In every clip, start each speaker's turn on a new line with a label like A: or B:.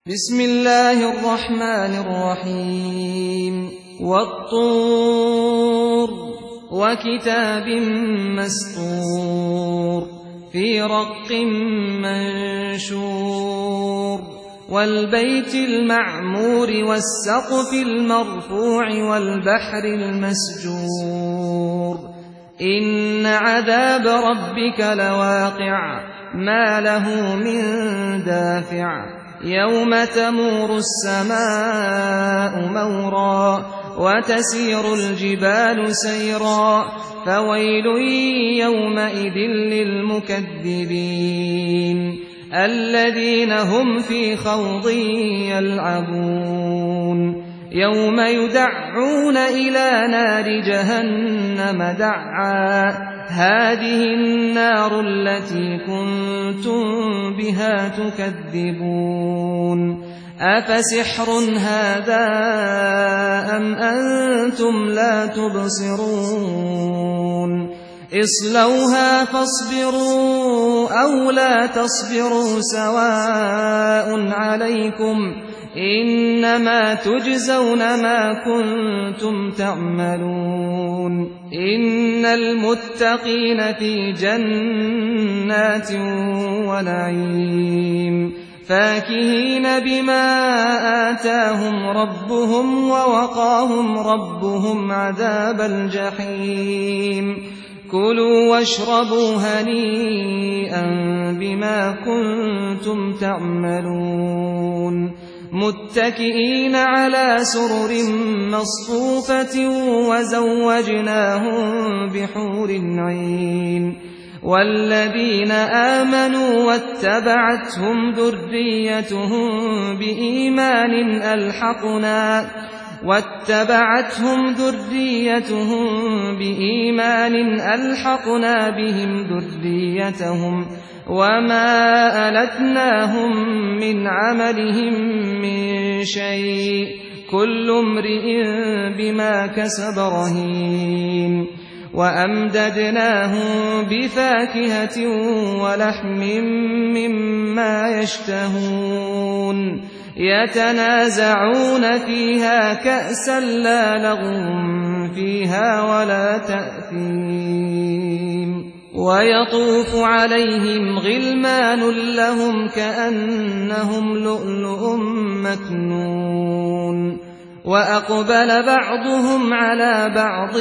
A: بسم الله الرحمن الرحيم والطور وكتاب مسطور في رق منشور والبيت المعمور والسقف المرفوع والبحر المسجور إن عذاب ربك لواقع ما له من دافع يوم تمور السماء مورا وتسير الجبال سيرا فويل يومئذ للمكذبين الذين هم في خوض يلعبون يوم يدعون إلى نار جهنم دعا هذه النار التي كنتم بها تكذبون أفسحر هذا أم أنتم لا تبصرون اصلوها فاصبروا أو لا تصبروا سواء عليكم إنما تجزون ما كنتم تعملون إن المتقين في جنات ونعيم فاكهين بما آتاهم ربهم ووقاهم ربهم عذاب الجحيم كلوا واشربوا هنيئا بما كنتم تعملون متكئين على سرر مصفوفة وزوجناهم بحور عين والذين آمنوا واتبعتهم ذريتهم بإيمان ألحقنا بهم ذريتهم وما ألتناهم من عملهم من شيء كل امرئ بما كسب رهين وأمددناهم بفاكهة ولحم مما يشتهون يتنازعون فيها كأسا لا لغو فيها ولا تأثيم ويطوف عليهم غلمان لهم كأنهم لؤلؤ مكنون وأقبل بعضهم على بعض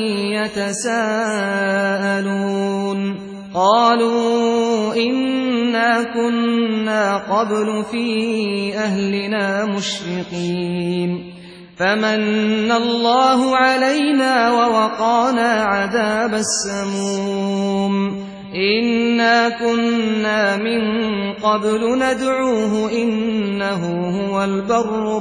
A: يتساءلون قالوا إنا كنا قبل في أهلنا مشفقين فمن الله علينا ووقانا عذاب السموم إنا كنا من قبل ندعوه إنه هو البر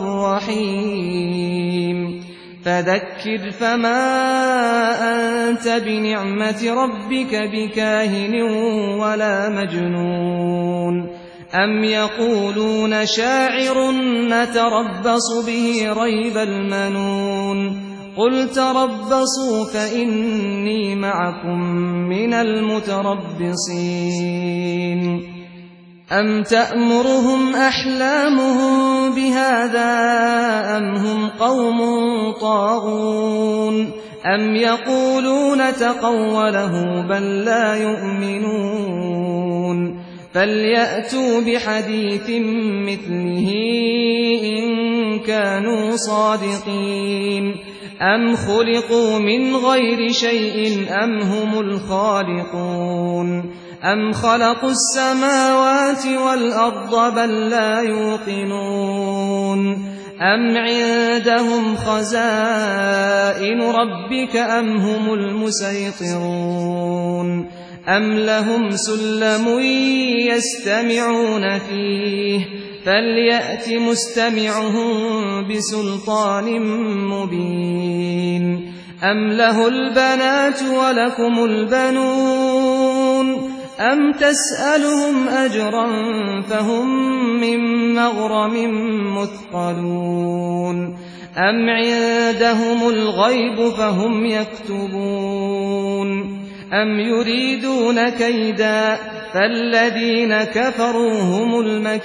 A: الرحيم فذكر فما أنت بنعمة ربك بكاهن ولا مجنون أم يقولون شاعر نتربص به ريب المنون قل تربصوا فإني معكم من المتربصين أم تأمرهم أحلامهم بهذا أم هم قوم طاغون أم يقولون تقوله بل لا يؤمنون فليأتوا بحديث مثله إن كانوا صادقين أم خلقوا من غير شيء أم هم الخالقون أم خلقوا السماوات والأرض بل لا يوقنون أم عندهم خزائن ربك أم هم المسيطرون أم لهم سلم يستمعون فيه فليأت مستمعهم بسلطان مبين أم له البنات ولكم البنون أم تسألهم أجرا فهم من مغرم مثقلون أم عندهم الغيب فهم يكتبون أم يريدون كيدا فالذين كفروا هم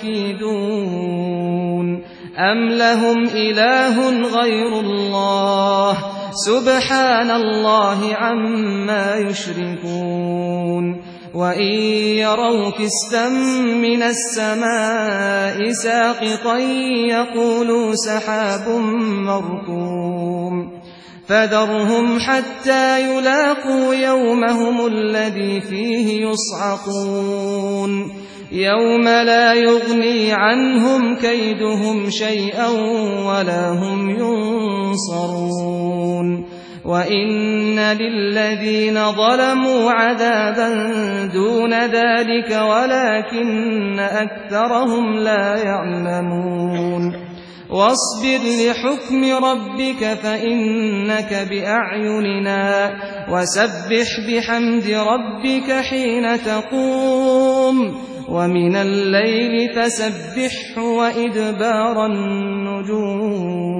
A: المكيدون أم لهم إله غير الله سبحان الله عما يشركون وإن يروا كسفا من السماء ساقطا يقولوا سحاب مركوم فذرهم حتى يلاقوا يومهم الذي فيه يصعقون يوم لا يغني عنهم كيدهم شيئا ولا هم ينصرون وإن للذين ظلموا عذابا دون ذلك ولكن أكثرهم لا يعلمون واصبر لحكم ربك فإنك بأعيننا وسبح بحمد ربك حين تقوم ومن الليل فسبحه وإدبار النجوم